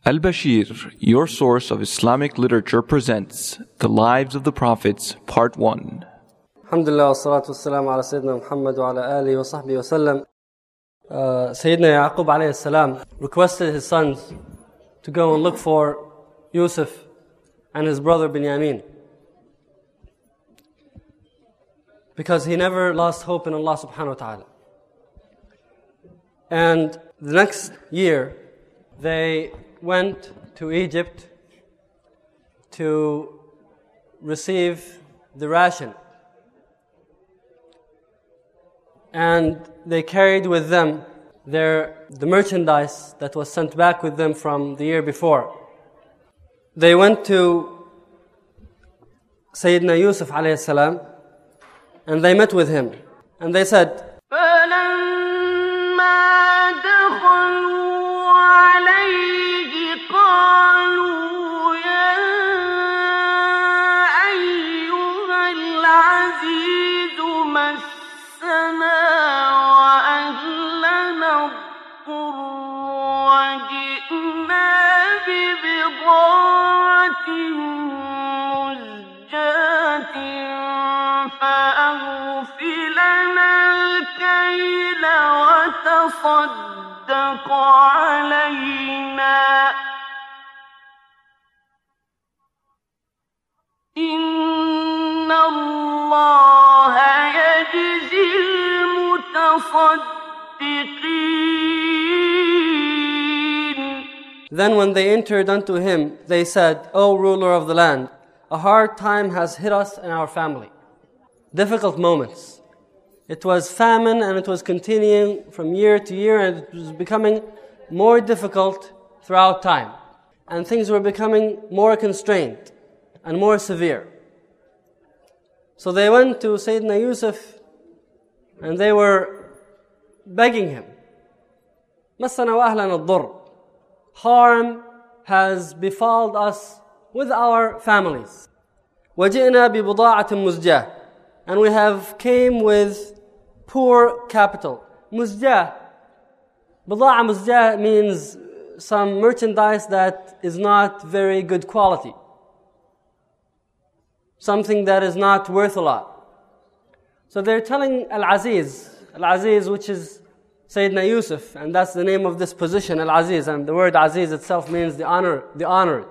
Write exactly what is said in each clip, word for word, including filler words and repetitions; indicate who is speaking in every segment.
Speaker 1: Al-Bashir, your source of Islamic literature, presents The Lives of the Prophets, Part one.
Speaker 2: Alhamdulillah, wassalatu wassalamu ala Sayyidina Muhammad wa ala alihi wa sahbihi wa sallam. Uh, Sayyidina Yaqub alayhi salam requested his sons to go and look for Yusuf and his brother Binyamin, because he never lost hope in Allah subhanahu wa ta'ala. And the next year, they went to Egypt to receive the ration. And they carried with them their the merchandise that was sent back with them from the year before. They went to Sayyidina Yusuf alayhi salam, and they met with him. And they said,
Speaker 3: وتصدق علينا إن الله يجزي المتصدقين.
Speaker 2: Then when they entered unto him, they said, O ruler of the land, a hard time has hit us and our family. Difficult moments. It was famine, and it was continuing from year to year, and it was becoming more difficult throughout time. And things were becoming more constrained and more severe. So they went to Sayyidina Yusuf, and they were begging him, مَسَّنَا وَأَهْلَنَا الضُّرُّ. Harm has befallen us with our families. وَجِئْنَا بِبُضَاعَةٍ مُزْجَاةٍ. And we have came with poor capital. Muzjah. Bida'a muzjah means some merchandise that is not very good quality. Something that is not worth a lot. So they're telling Al-Aziz, Al-Aziz which is Sayyidina Yusuf, and that's the name of this position, Al-Aziz, and the word Aziz itself means the honor, the honored.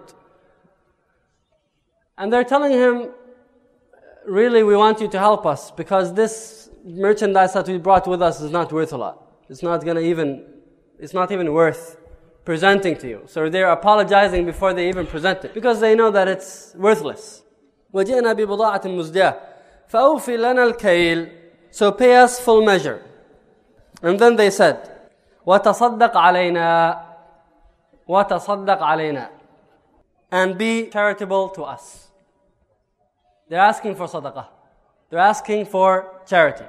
Speaker 2: And they're telling him, really, we want you to help us, because this merchandise that we brought with us is not worth a lot. It's not gonna even, it's not even worth presenting to you. So they're apologizing before they even present it, because they know that it's worthless. وَجِئْنَا بِبُضَاعَةٍ مُزْجَاةٍ فَأَوْفِ لَنَا الْكَيْلِ. So pay us full measure. And then they said, وَتَصَدَّقْ عَلَيْنَا وَتَصَدَّقْ عَلَيْنَا. And be charitable to us. They're asking for sadaqah. They're asking for charity.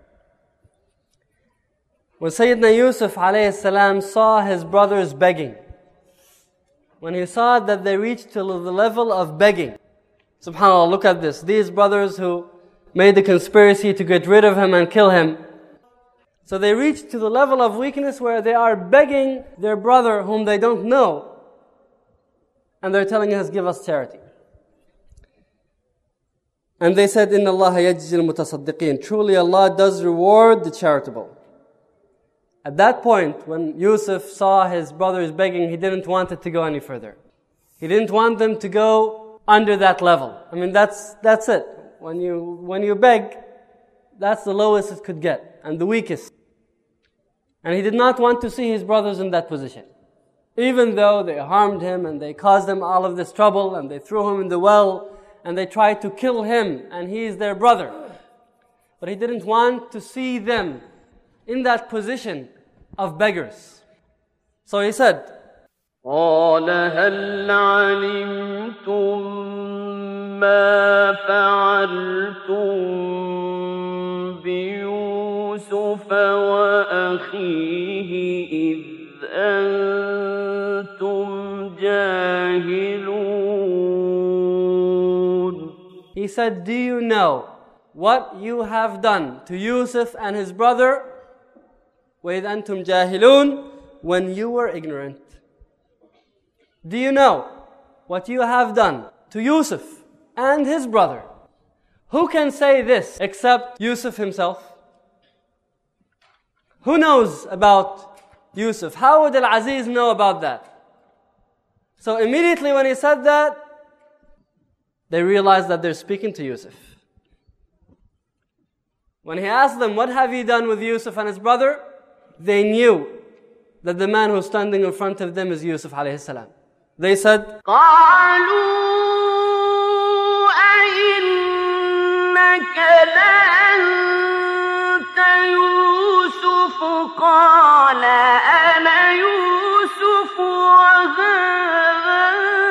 Speaker 2: When Sayyidina Yusuf alayhi salam saw his brothers begging, when he saw that they reached to the level of begging, subhanAllah, look at this. These brothers who made the conspiracy to get rid of him and kill him, so they reached to the level of weakness where they are begging their brother whom they don't know, and they're telling us, give us charity. And they said, إِنَّ اللَّهَ يَجْزِي الْمُتَصَدِّقِينَ. Truly Allah does reward the charitable. At that point, when Yusuf saw his brothers begging, he didn't want it to go any further. He didn't want them to go under that level. I mean, that's that's it. When you when you beg, that's the lowest it could get, and the weakest. And he did not want to see his brothers in that position. Even though they harmed him, and they caused him all of this trouble, and they threw him in the well, and they tried to kill him, and he is their brother. But he didn't want to see them in that position of beggars. So he said,
Speaker 3: قال هل علمتم ما فعلتم بيوسف وأخيه إذ أنتم جاهلون.
Speaker 2: He said, do you know what you have done to Yusuf and his brother وَإِذْ أَنْتُمْ جَاهِلُونَ, when you were ignorant? Do you know what you have done to Yusuf and his brother? Who can say this except Yusuf himself? Who knows about Yusuf? How would Al-Aziz know about that? So immediately when he said that, they realized that they're speaking to Yusuf. When he asked them, what have you done with Yusuf and his brother? They knew that the man who's standing in front of them is Yusuf alayhi salam. They said,
Speaker 3: قال أنا يوسف وهذا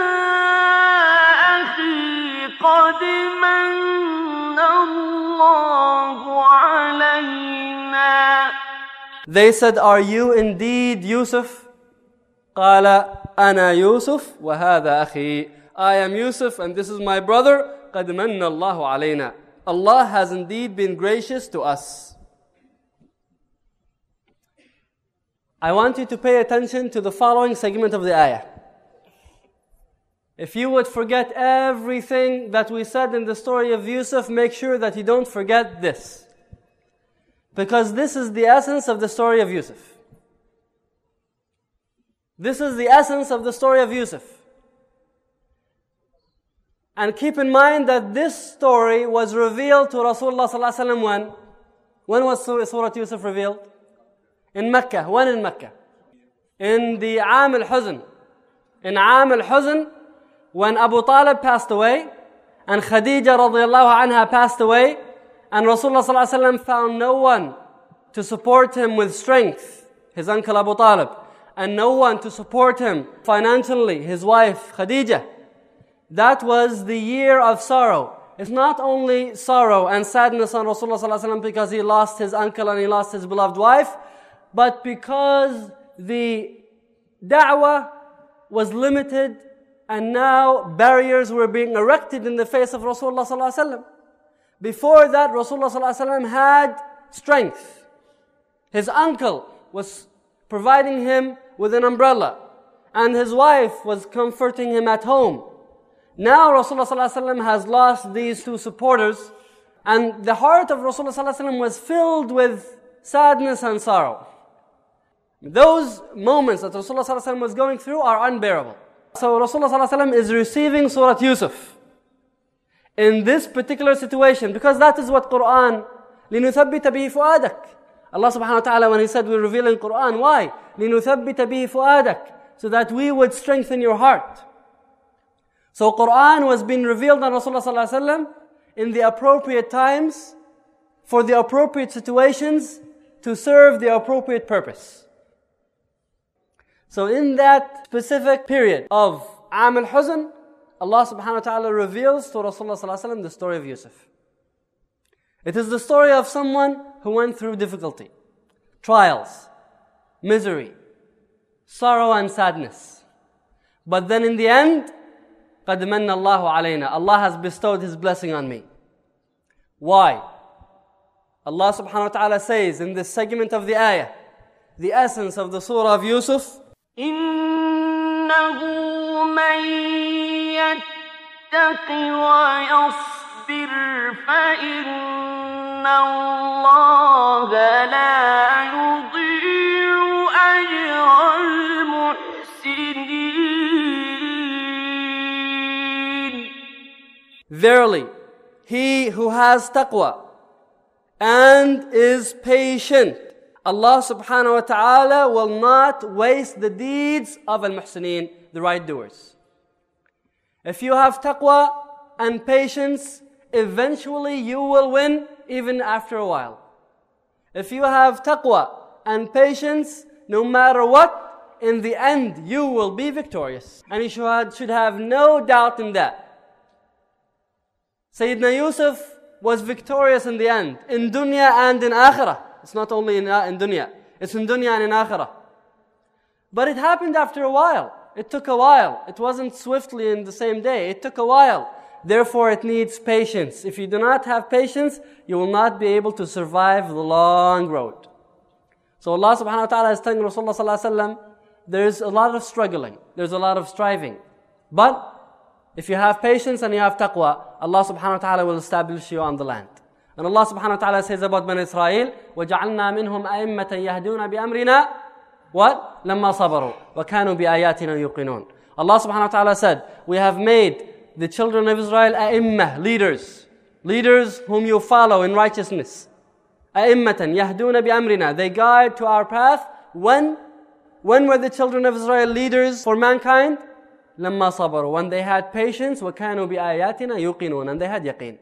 Speaker 3: أخي قد من الله علينا.
Speaker 2: They said, are you indeed Yusuf? قال أنا يوسف وهذا أخي. I am Yusuf and this is my brother. قد من الله علينا. Allah has indeed been gracious to us. I want you to pay attention to the following segment of the ayah. If you would forget everything that we said in the story of Yusuf, make sure that you don't forget this. Because this is the essence of the story of Yusuf. This is the essence of the story of Yusuf. And keep in mind that this story was revealed to Rasulullah sallallahu alaihi wasallam when? When was Surah Yusuf revealed? In Mecca. When in Mecca? In the Aam al-Huzn. In Aam al-Huzn, when Abu Talib passed away, and Khadija radiallahu anha passed away, and Rasulullah sallallahu alaihi wasallam found no one to support him with strength, his uncle Abu Talib, and no one to support him financially, his wife Khadija. That was the year of sorrow. It's not only sorrow and sadness on Rasulullah sallallahu alaihi wasallam because he lost his uncle and he lost his beloved wife, but because the da'wah was limited and now barriers were being erected in the face of Rasulullah sallallahu alaihi wasallam. Before that, Rasulullah sallallahu alaihi wasallam had strength. His uncle was providing him with an umbrella, and his wife was comforting him at home. Now Rasulullah sallallahu alaihi wasallam has lost these two supporters, and the heart of Rasulullah sallallahu alaihi wasallam was filled with sadness and sorrow. Those moments that Rasulullah sallallahu alaihi wasallam was going through are unbearable. So Rasulullah sallallahu alaihi wasallam is receiving Surah Yusuf in this particular situation, because that is what Quran, لِنُثَبِّتَ بِهِ فُؤَادَكَ. Allah subhanahu wa ta'ala, when He said we're revealing Quran, why? لِنُثَبِّتَ بِهِ فُؤَادَكَ, so that we would strengthen your heart. So Quran was being revealed on Rasulullah sallallahu alaihi wasallam in the appropriate times, for the appropriate situations, to serve the appropriate purpose. So in that specific period of Aam al-Huzn, Allah subhanahu wa ta'ala reveals to Rasulullah sallallahu alaihi wasallam the story of Yusuf. It is the story of someone who went through difficulty, trials, misery, sorrow and sadness. But then in the end, قَدْ مَنَّ اللَّهُ عَلَيْنَا. Allah has bestowed His blessing on me. Why? Allah subhanahu wa ta'ala says in this segment of the ayah, the essence of the surah of Yusuf,
Speaker 3: إِنَّهُ مَن يَتَّقِ وَيَصْبِرْ فَإِنَّ اللَّهَ لَا يُضِيعُ أَجْرَ الْمُحْسِنِينَ.
Speaker 2: Verily, he who has taqwa and is patient, Allah subhanahu wa ta'ala will not waste the deeds of al-muhsineen, the right doers. If you have taqwa and patience, eventually you will win even after a while. If you have taqwa and patience, no matter what, in the end you will be victorious. And you should, should have no doubt in that. Sayyidina Yusuf was victorious in the end, in dunya and in akhirah. It's not only in, in dunya, it's in dunya and in akhirah. But it happened after a while. It took a while. It wasn't swiftly in the same day. It took a while. Therefore, it needs patience. If you do not have patience, you will not be able to survive the long road. So Allah subhanahu wa ta'ala is telling Rasulullah sallallahu alaihi wasallam there's a lot of struggling, there's a lot of striving. But if you have patience and you have taqwa, Allah subhanahu wa ta'ala will establish you on the land. And Allah subhanahu wa ta'ala says about Bani Israel, وَجَعَلْنَا مِنْهُمْ أَئِمَّةً يَهْدُونَ بِأَمْرِنَا What? لَمَّا صَبَرُوا وَكَانُوا بِآيَاتِنَا يُقِنُونَ. Allah subhanahu wa ta'ala said, we have made the children of Israel a'immah, leaders. Leaders whom you follow in righteousness. أَئِمَّةً يَهْدُونَ بِأَمْرِنَا. They guide to our path. When? When were the children of Israel leaders for mankind? لَمَّا صَبَرُوا. When they had patience, وَكَانُوا بِآيَاتِنَا يُقِنُونَ. And they had yaqeen.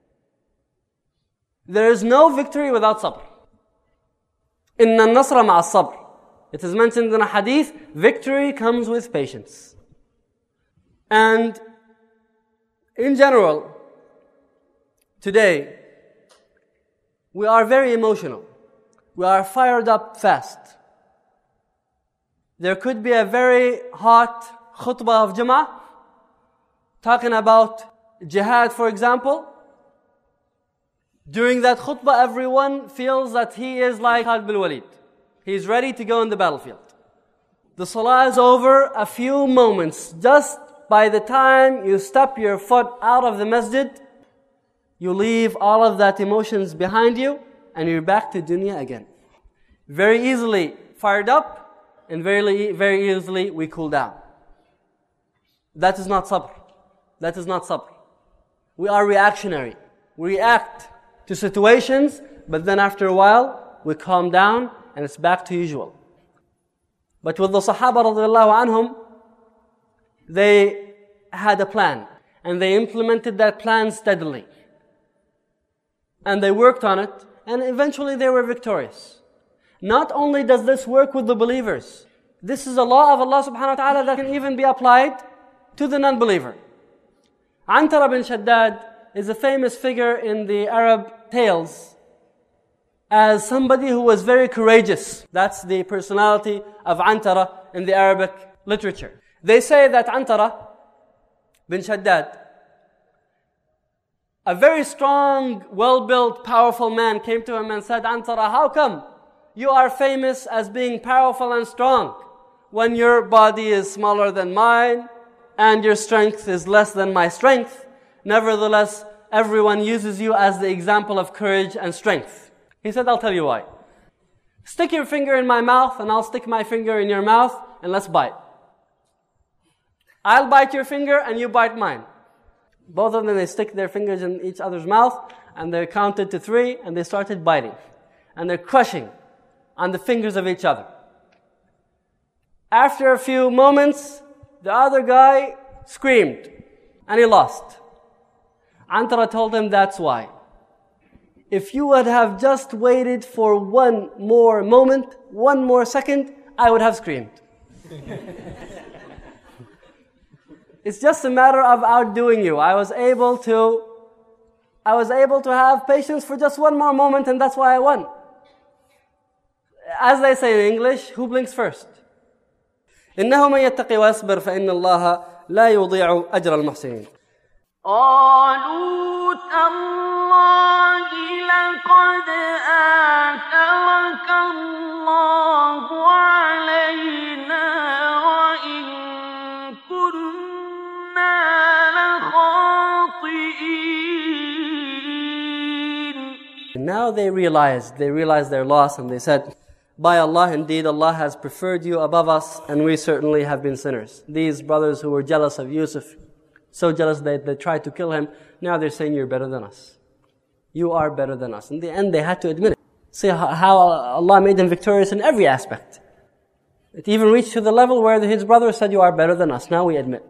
Speaker 2: There is no victory without sabr. إِنَّ النَّصْرَ مَعَ الصَّبْرِ. It is mentioned in a hadith, victory comes with patience. And in general, today, we are very emotional. We are fired up fast. There could be a very hot khutbah of Jum'ah, talking about jihad, for example. During that khutbah, everyone feels that he is like Khalid bin Walid. He is ready to go in the battlefield. The salah is over a few moments. Just by the time you step your foot out of the masjid, you leave all of that emotions behind you and you're back to dunya again. Very easily fired up and very, very easily we cool down. That is not sabr. That is not sabr. We are reactionary. We react to situations, but then after a while we calm down and it's back to usual. But with the Sahaba radiallahu anhum, they had a plan and they implemented that plan steadily. And they worked on it and eventually they were victorious. Not only does this work with the believers, this is a law of Allah subhanahu wa ta'ala that can even be applied to the non-believer. Antara bin Shaddad is a famous figure in the Arab tales as somebody who was very courageous. That's the personality of Antara in the Arabic literature. They say that Antara bin Shaddad, a very strong, well-built, powerful man came to him and said, Antara, how come you are famous as being powerful and strong when your body is smaller than mine and your strength is less than my strength? Nevertheless, everyone uses you as the example of courage and strength. He said, I'll tell you why. Stick your finger in my mouth and I'll stick my finger in your mouth and let's bite. I'll bite your finger and you bite mine. Both of them, they stick their fingers in each other's mouth and they counted to three and they started biting. And they're crushing on the fingers of each other. After a few moments, the other guy screamed and he lost. Antara told him that's why. If you would have just waited for one more moment, one more second, I would have screamed. It's just a matter of outdoing you. I was able to, I was able to have patience for just one more moment, and that's why I won. As they say in English, who blinks first? إنه من يتقي ويصبر فإن الله لا يضيع أجر المحسنين.
Speaker 3: قالوا تالله لقد آثرك الله علينا وإن كنا لخاطئين.
Speaker 2: Now they realized, they realized their loss and they said, by Allah, indeed Allah has preferred you above us and we certainly have been sinners. These brothers who were jealous of Yusuf, so jealous that they tried to kill him, now they're saying you're better than us. You are better than us. In the end, they had to admit it. See how Allah made them victorious in every aspect. It even reached to the level where his brother said, you are better than us. Now we admit.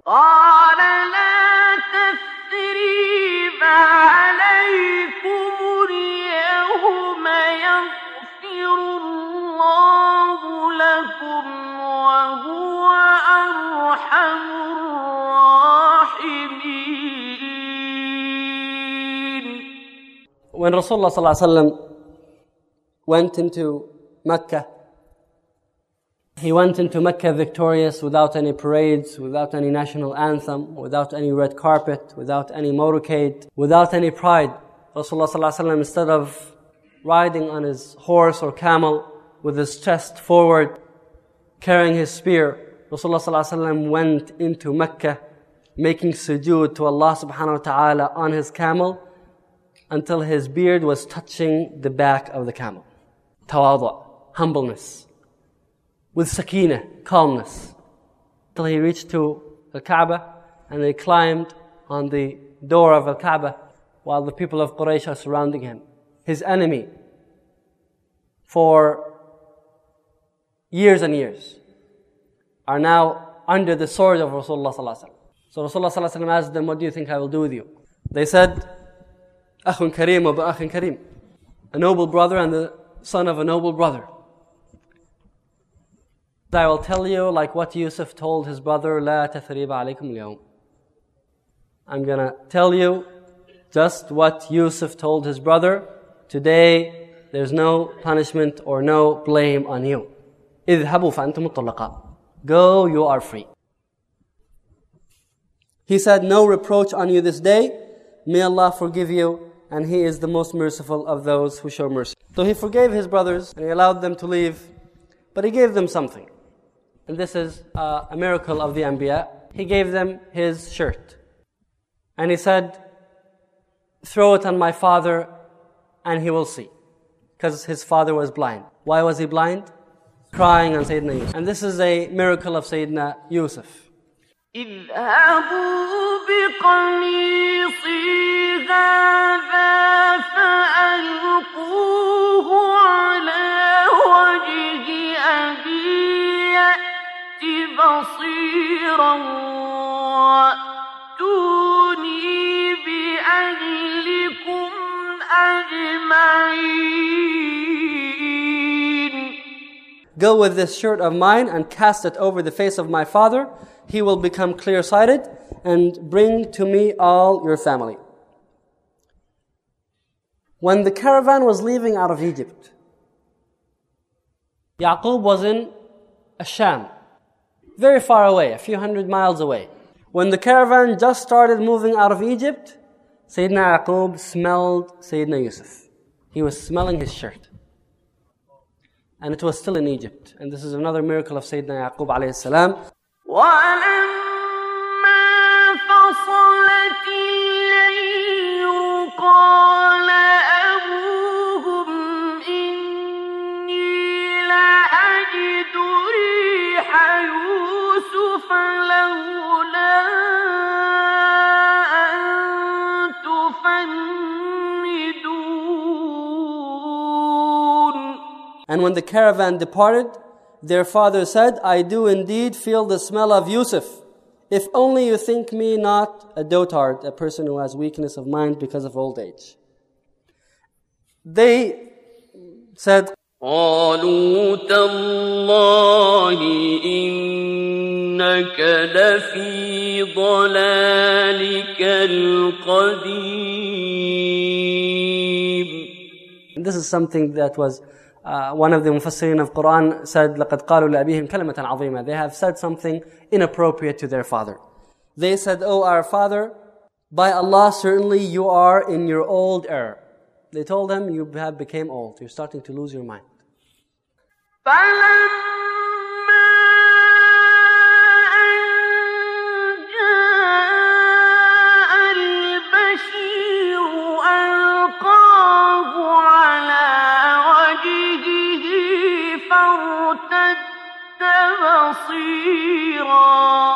Speaker 2: When Rasulullah sallallahu alaihi wasallam went into Mecca, he went into Mecca victorious without any parades, without any national anthem, without any red carpet, without any motorcade, without any pride. Rasulullah sallallahu alaihi wasallam, instead of riding on his horse or camel with his chest forward, carrying his spear, Rasulullah sallallahu alaihi wasallam went into Mecca making sujood to Allah subhanahu wa ta'ala on his camel until his beard was touching the back of the camel. Tawadu', humbleness, with sakina, calmness, till he reached to the Kaaba and they climbed on the door of the Kaaba while the people of Quraysh are surrounding him. His enemy for years and years are now under the sword of Rasulullah sallallahu alaihi wasallam. So Rasulullah sallallahu alaihi wasallam asked them, what do you think I will do with you? They said, Akhun Kareem wa Akhun Kareem, a noble brother and the son of a noble brother. I will tell you like what Yusuf told his brother, La tathriba alaykum al-yawm. I'm going to tell you just what Yusuf told his brother. Today, there's no punishment or no blame on you. اذهبوا فأنتم الطلقاء. Go, you are free. He said, no reproach on you this day. May Allah forgive you, and He is the most merciful of those who show mercy. So He forgave his brothers, and He allowed them to leave, but He gave them something. And this is uh, a miracle of the Anbiya. He gave them his shirt. And He said, throw it on my father, and he will see. Because his father was blind. Why was he blind? Crying on Sayyidina Yusuf. And this is a miracle of Sayyidina Yusuf.
Speaker 3: اذهبوا بقميصي هذا فألقوه على وجه أبي يأت بصيرا وأتوني بأهلكم أجمعين.
Speaker 2: Go with this shirt of mine and cast it over the face of my father. He will become clear-sighted, and bring to me all your family. When the caravan was leaving out of Egypt, Yaqub was in Asham, very far away, a few hundred miles away. When the caravan just started moving out of Egypt, Sayyidina Yaqub smelled Sayyidina Yusuf. He was smelling his shirt. And it was still in Egypt. And this is another miracle of Sayyidina Yaqub alayhi salam.
Speaker 3: ولما فصلت العير قال أبوهم إني لأجد ريح يوسف لولا أن تفندون.
Speaker 2: And when the caravan departed, their father said, I do indeed feel the smell of Yusuf. If only you think me not a dotard, a person who has weakness of mind because of old age. They said,
Speaker 3: قالوا تالله إنك لفي ضلالك القديم.
Speaker 2: This is something that was Uh, one of the Mufassirin of Quran said, لَقَدْ قَالُوا لَأَبِيهِمْ كَلِمَةً عَظِيمًا. They have said something inappropriate to their father. They said, oh, our father, by Allah, certainly you are in your old error. They told him, you have become old. You're starting to lose your mind.
Speaker 3: بصيرا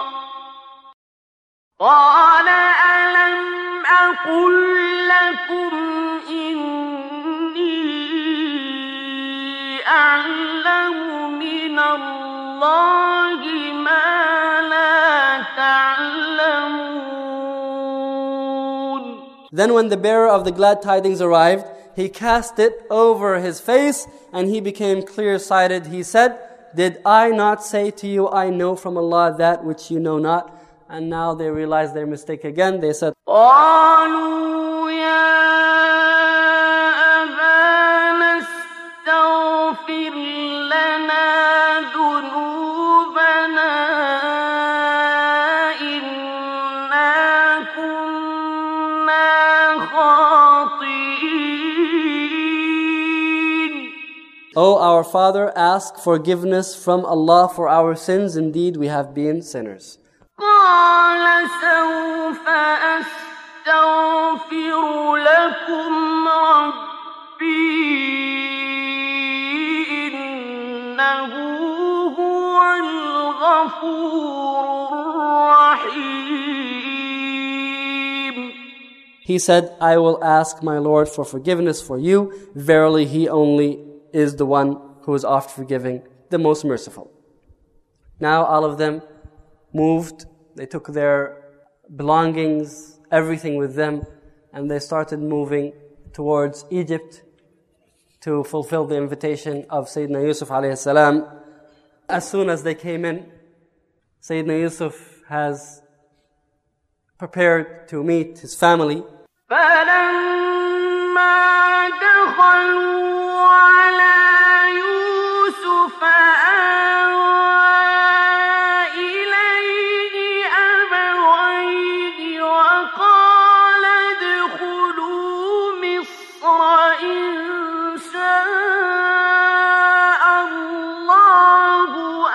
Speaker 3: قال ألم أقل لكم إني أعلم من الله ما لا تعلمون.
Speaker 2: Then when the bearer of the glad tidings arrived, he cast it over his face and he became clear-sighted. He said, did I not say to you, I know from Allah that which you know not? And now they realize their mistake again. They said,
Speaker 3: قالوا يا أبانا استغفر لنا ذنوبنا إنا كنا خاطئين.
Speaker 2: O our father, ask forgiveness from Allah for our sins. Indeed, we have been sinners.
Speaker 3: قال سوف أستغفر لكم ربي إنه هو الغفور الرحيم.
Speaker 2: He said, I will ask my Lord for forgiveness for you. Verily, He only is the one who is oft forgiving, the most merciful. Now all of them moved. They took their belongings, everything with them, and they started moving towards Egypt to fulfill the invitation of Sayyidina Yusuf alayhi salam. As soon as they came in, Sayyidina Yusuf has prepared to meet his family.
Speaker 3: فلما دخلوا على يوسف آوى إليه أبويه وقال ادخلوا مصر إن شاء الله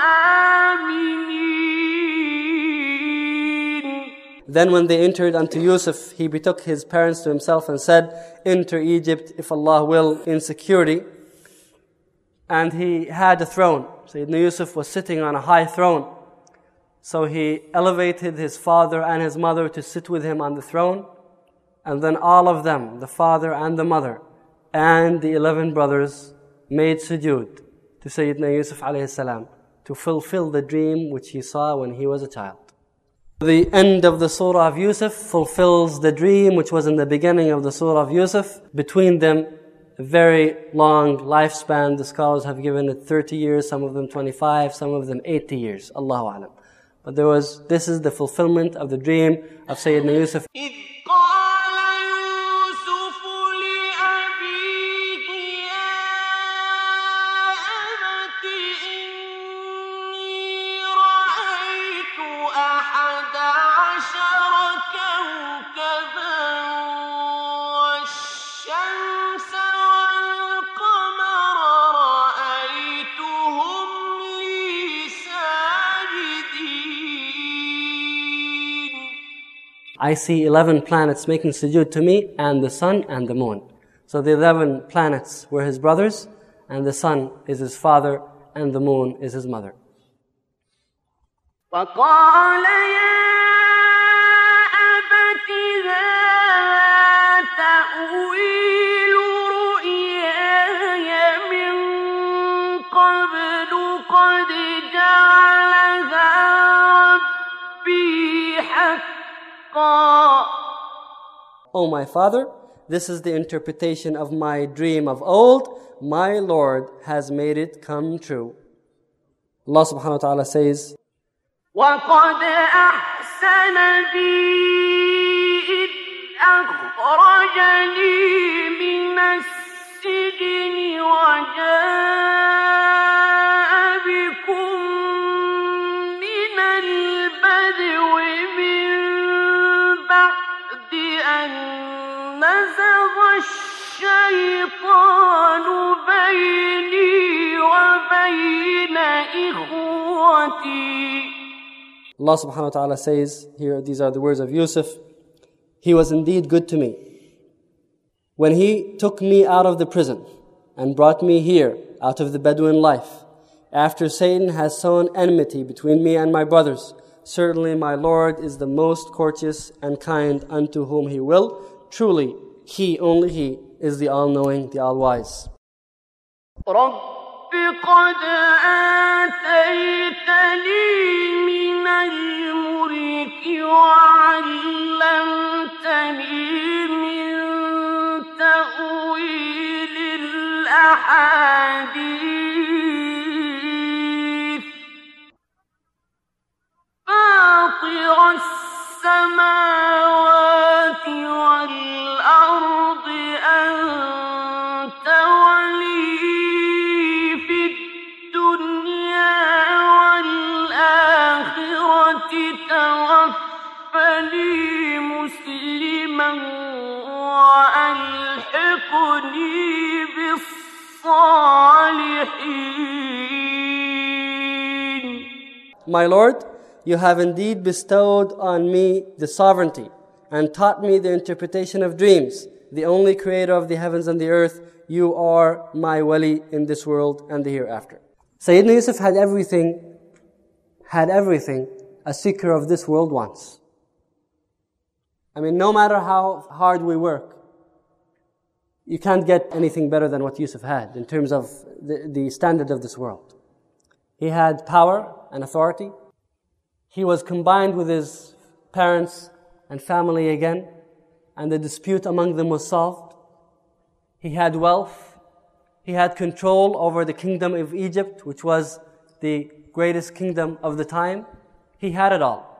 Speaker 3: آمنين.
Speaker 2: Then when they entered unto Yusuf, he betook his parents to himself and said, enter Egypt, if Allah will, in security. And he had a throne. Sayyidina Yusuf was sitting on a high throne. So he elevated his father and his mother to sit with him on the throne. And then all of them, the father and the mother, and the eleven brothers, made sujood to Sayyidina Yusuf alayhi salam to fulfill the dream which he saw when he was a child. The end of the surah of Yusuf fulfills the dream which was in the beginning of the surah of Yusuf. Between them, a very long lifespan. The scholars have given it thirty years, some of them twenty-five, some of them eighty years. Allahu A'lam. But there was, this is the fulfillment of the dream of Sayyidina Yusuf.
Speaker 3: إذ قال يوسف لأبيه يا أبت إني رأيت أحد عشر كوكبا والشمس والقمر رأيتهم لي ساجدين.
Speaker 2: I see eleven planets making sujood to me, and the sun and the moon. So the eleven planets were his brothers, and the sun is his father, and the moon is his mother.
Speaker 3: وقال يا أبت هذا تأويل رؤياي من قبل قد جعلها ربي حقا.
Speaker 2: O my father, this is the interpretation of my dream of old. My Lord has made it come true. Allah subhanahu wa ta'ala says,
Speaker 3: وقد أحسن بي إذ أخرجني من السجن وجاء بكم من البدو من بعد أن نزغ الشيطان بيني وبين إخوتي.
Speaker 2: Allah subhanahu wa ta'ala says, here these are the words of Yusuf, he was indeed good to me. When he took me out of the prison and brought me here out of the Bedouin life, after Satan has sown enmity between me and my brothers, certainly my Lord is the most courteous and kind unto whom He will. Truly, He, only He, is the all-knowing, the all-wise.
Speaker 3: رب قد آتيتني من الملك وعلمتني من تأويل الأحاديث فاطر السماوات والأرض أنت ولي في الدنيا والآخرة توفني مسلما وألحقني بالصالحين. الصالحين.
Speaker 2: My Lord, you have indeed bestowed on me the sovereignty and taught me the interpretation of dreams. The only creator of the heavens and the earth, you are my wali in this world and the hereafter. Sayyidina Yusuf had everything, had everything a seeker of this world wants. I mean, no matter how hard we work, you can't get anything better than what Yusuf had in terms of the, the standard of this world. He had power and authority. He was combined with his parents and family again, and the dispute among them was solved. He had wealth. He had control over the kingdom of Egypt, which was the greatest kingdom of the time. He had it all.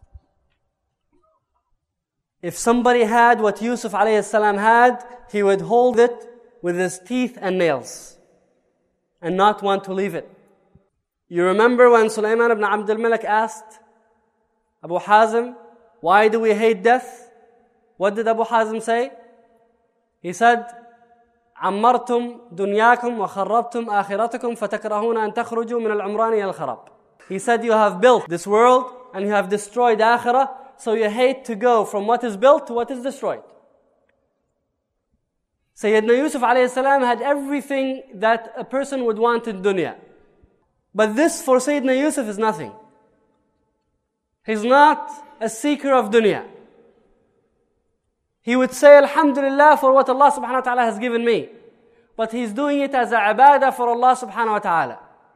Speaker 2: If somebody had what Yusuf alayhi salam had, he would hold it with his teeth and nails and not want to leave it. You remember when Sulaiman ibn Abd al-Malik asked Abu Hazim, why do we hate death? What did Abu Hazim say? He said, عمرتم دنياكم وخربتم آخرتكم فتكرهون أن تخرجوا من العمران إلى الخراب. He said, you have built this world and you have destroyed akhirah, so you hate to go from what is built to what is destroyed. Sayyidina Yusuf alayhi salam had everything that a person would want in dunya. But this for Sayyidina Yusuf is nothing. He's not a seeker of dunya. He would say, Alhamdulillah for what Allah subhanahu wa ta'ala has given me. But he's doing it as a ibadah for Allah subhanahu wa ta'ala.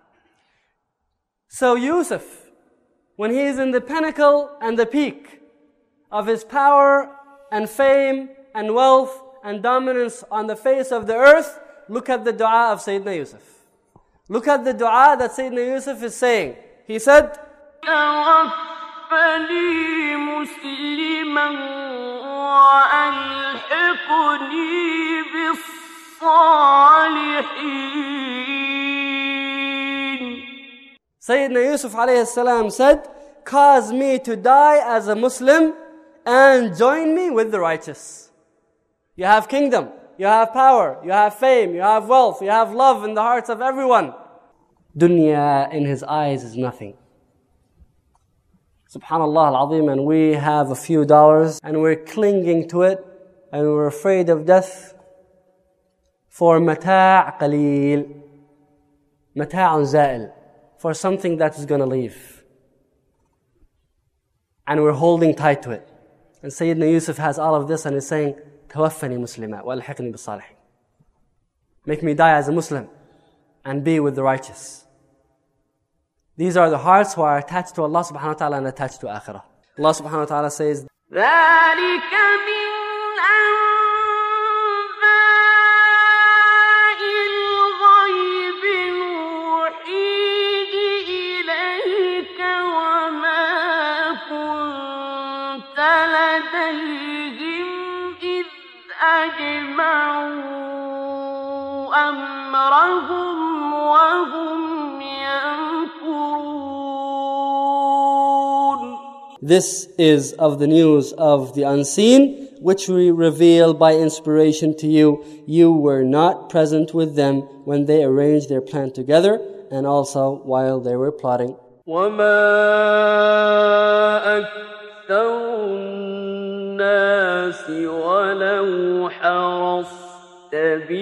Speaker 2: So Yusuf, when he is in the pinnacle and the peak of his power and fame and wealth and dominance on the face of the earth, look at the dua of Sayyidina Yusuf. Look at the dua that Sayyidina Yusuf is saying. He said,
Speaker 3: توفني مسلما وألحقني بالصالحين.
Speaker 2: Sayyidina Yusuf alayhi salam said, cause me to die as a Muslim and join me with the righteous. You have kingdom, you have power, you have fame, you have wealth, you have love in the hearts of everyone. Dunya in his eyes is nothing. Subhanallah al-Azim, and we have a few dollars and we're clinging to it and we're afraid of death for mata' qaleel, mata'un za'il, for something that is going to leave. And we're holding tight to it. And Sayyidina Yusuf has all of this and is saying, توفني مسلما والحقني بالصالحين. Make me die as a Muslim and be with the righteous. These are the hearts who are attached to Allah subhanahu wa ta'ala and attached to akhirah. Allah subhanahu wa ta'ala says,
Speaker 3: ذلك من أنباء الغيب نوحيه إليك وما كنت لديهم إذ أجمعوا أمرهم وهم
Speaker 2: this is of the news of the unseen, which we reveal by inspiration to you. You were not present with them when they arranged their plan together, and also while they were plotting.
Speaker 3: وَمَا أَكْثَرُ النَّاسِ وَلَوْ حَرَصْتَ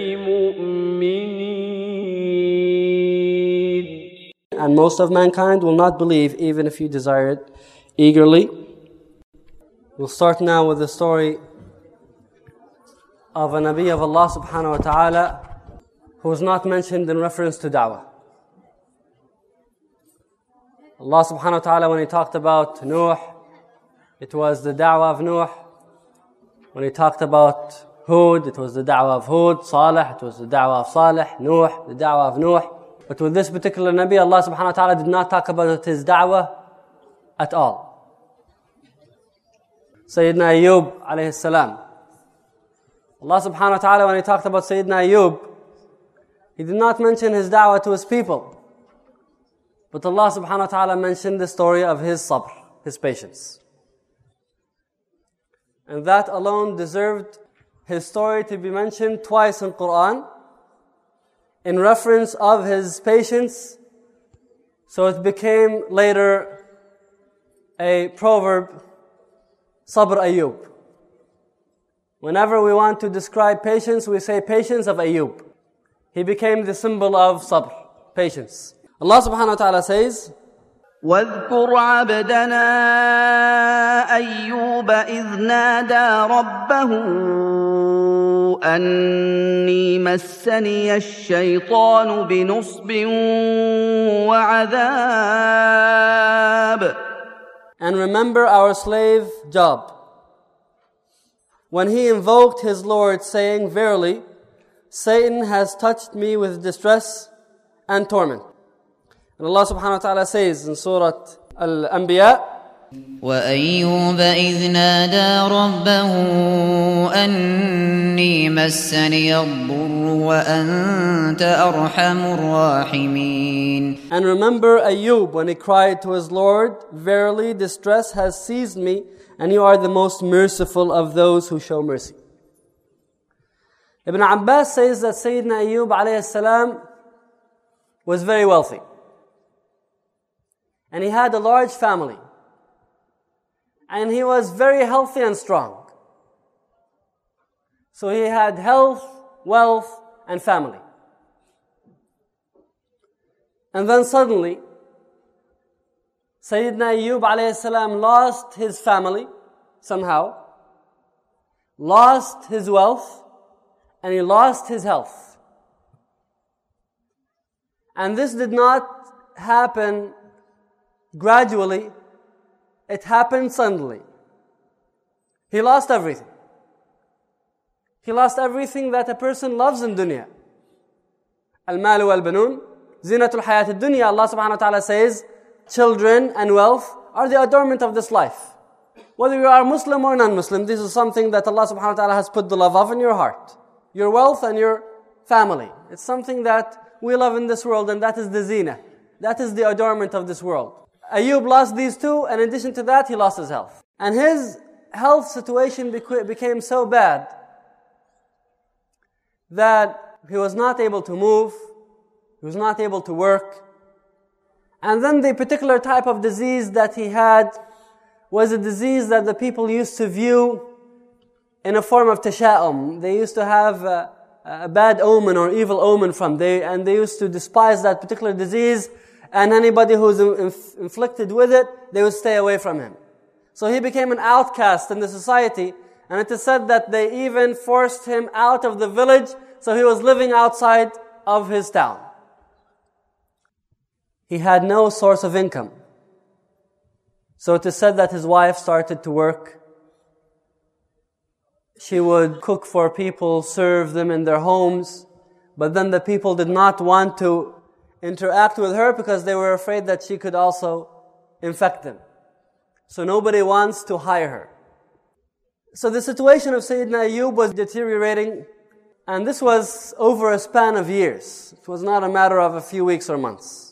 Speaker 3: بِمُؤْمِنِينَ.
Speaker 2: And most of mankind will not believe even if you desire it eagerly. We'll start now with the story of a Nabi of Allah subhanahu wa ta'ala who was not mentioned in reference to da'wah. Allah subhanahu wa ta'ala, when He talked about Nuh, it was the da'wah of Nuh. When He talked about Hud, it was the da'wah of Hud. Salih, it was the da'wah of Salih. Nuh, the da'wah of Nuh. But with this particular Nabi, Allah subhanahu wa ta'ala did not talk about his da'wah at all. Sayyidina Ayyub alayhi salam. Allah subhanahu wa ta'ala, when He talked about Sayyidina Ayyub, He did not mention his da'wah to his people. But Allah subhanahu wa ta'ala mentioned the story of his sabr, his patience. And that alone deserved his story to be mentioned twice in Quran. in reference of his patience. So it became later a proverb, Sabr Ayyub. Whenever we want to describe patience, we say patience of Ayyub. He became the symbol of sabr, patience. Allah subhanahu wa ta'ala says,
Speaker 4: واذكر عبدنا أيوب إذ نادى ربه أني مسني الشيطان بنصب وعذاب.
Speaker 2: And remember our slave Job, when he invoked his Lord, saying, verily, Satan has touched me with distress and torment. And Allah subhanahu wa ta'ala says in Surah Al-Anbiya,
Speaker 5: وأيوب إذ نادى ربه أني مسني الضر وأنت أرحم الراحمين.
Speaker 2: And remember Ayyub when he cried to his Lord, verily distress has seized me, and you are the most merciful of those who show mercy. Ibn Abbas says that Sayyidina Ayyub alayhi salam was very wealthy. And he had a large family. And he was very healthy and strong. So he had health, wealth, and family. And then suddenly, Sayyidina Ayyub alayhi salam lost his family somehow, lost his wealth, and he lost his health. And this did not happen gradually. It happened suddenly. He lost everything. He lost everything that a person loves in dunya. Al-malu wal-banun, zinatul hayat ad-dunya. Allah subhanahu wa ta'ala says, children and wealth are the adornment of this life. Whether you are Muslim or non-Muslim, this is something that Allah subhanahu wa ta'ala has put the love of in your heart. Your wealth and your family. It's something that we love in this world, and that is the zina. That is the adornment of this world. Ayyub lost these two, and in addition to that, he lost his health. And his health situation became so bad that he was not able to move, he was not able to work. And then the particular type of disease that he had was a disease that the people used to view in a form of tasha'um. They used to have a, a bad omen or evil omen from they, and they used to despise that particular disease, and anybody who's inf- inflicted with it, they would stay away from him. So he became an outcast in the society, and it is said that they even forced him out of the village, so he was living outside of his town. He had no source of income. So it is said that his wife started to work. She would cook for people, serve them in their homes, but then the people did not want to interact with her because they were afraid that she could also infect them. So nobody wants to hire her. So the situation of Sayyidina Ayyub was deteriorating, and this was over a span of years. It was not a matter of a few weeks or months.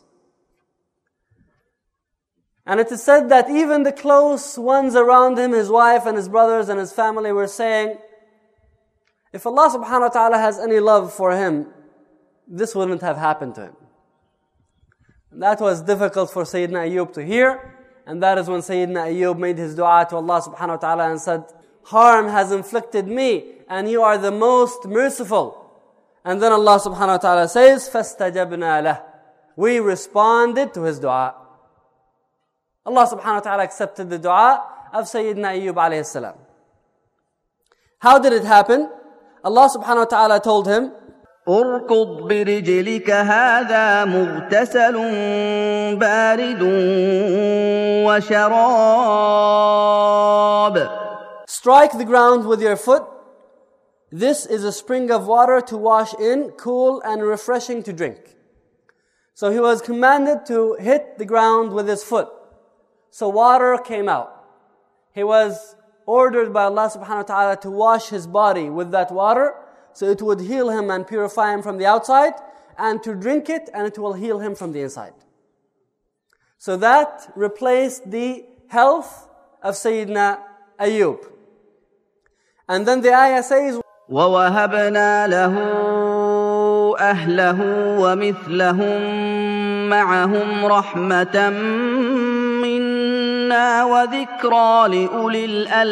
Speaker 2: And it is said that even the close ones around him, his wife and his brothers and his family, were saying, if Allah subhanahu wa ta'ala has any love for him, this wouldn't have happened to him. And that was difficult for Sayyidina Ayyub to hear. And that is when Sayyidina Ayyub made his dua to Allah subhanahu wa ta'ala and said, harm has inflicted me, and you are the most merciful. And then Allah subhanahu wa ta'ala says, فَاسْتَجَبْنَا لَهُ. We responded to his dua. Allah subhanahu wa ta'ala accepted the dua of Sayyidina Ayyub alayhi salam. How did it happen? Allah subhanahu wa ta'ala told him,
Speaker 4: اركض برجلك هذا مغتسل بارد وشراب.
Speaker 2: Strike the ground with your foot. This is a spring of water to wash in, cool and refreshing to drink. So he was commanded to hit the ground with his foot. So water came out. He was ordered by Allah subhanahu wa ta'ala to wash his body with that water, so it would heal him and purify him from the outside, and to drink it, and it will heal him from the inside. So that replaced the health of Sayyidina Ayyub. And then the ayah says,
Speaker 4: وَوَهَبْنَا لَهُ أهله ومثلهم معهم رحمة منا وذكرى لأولي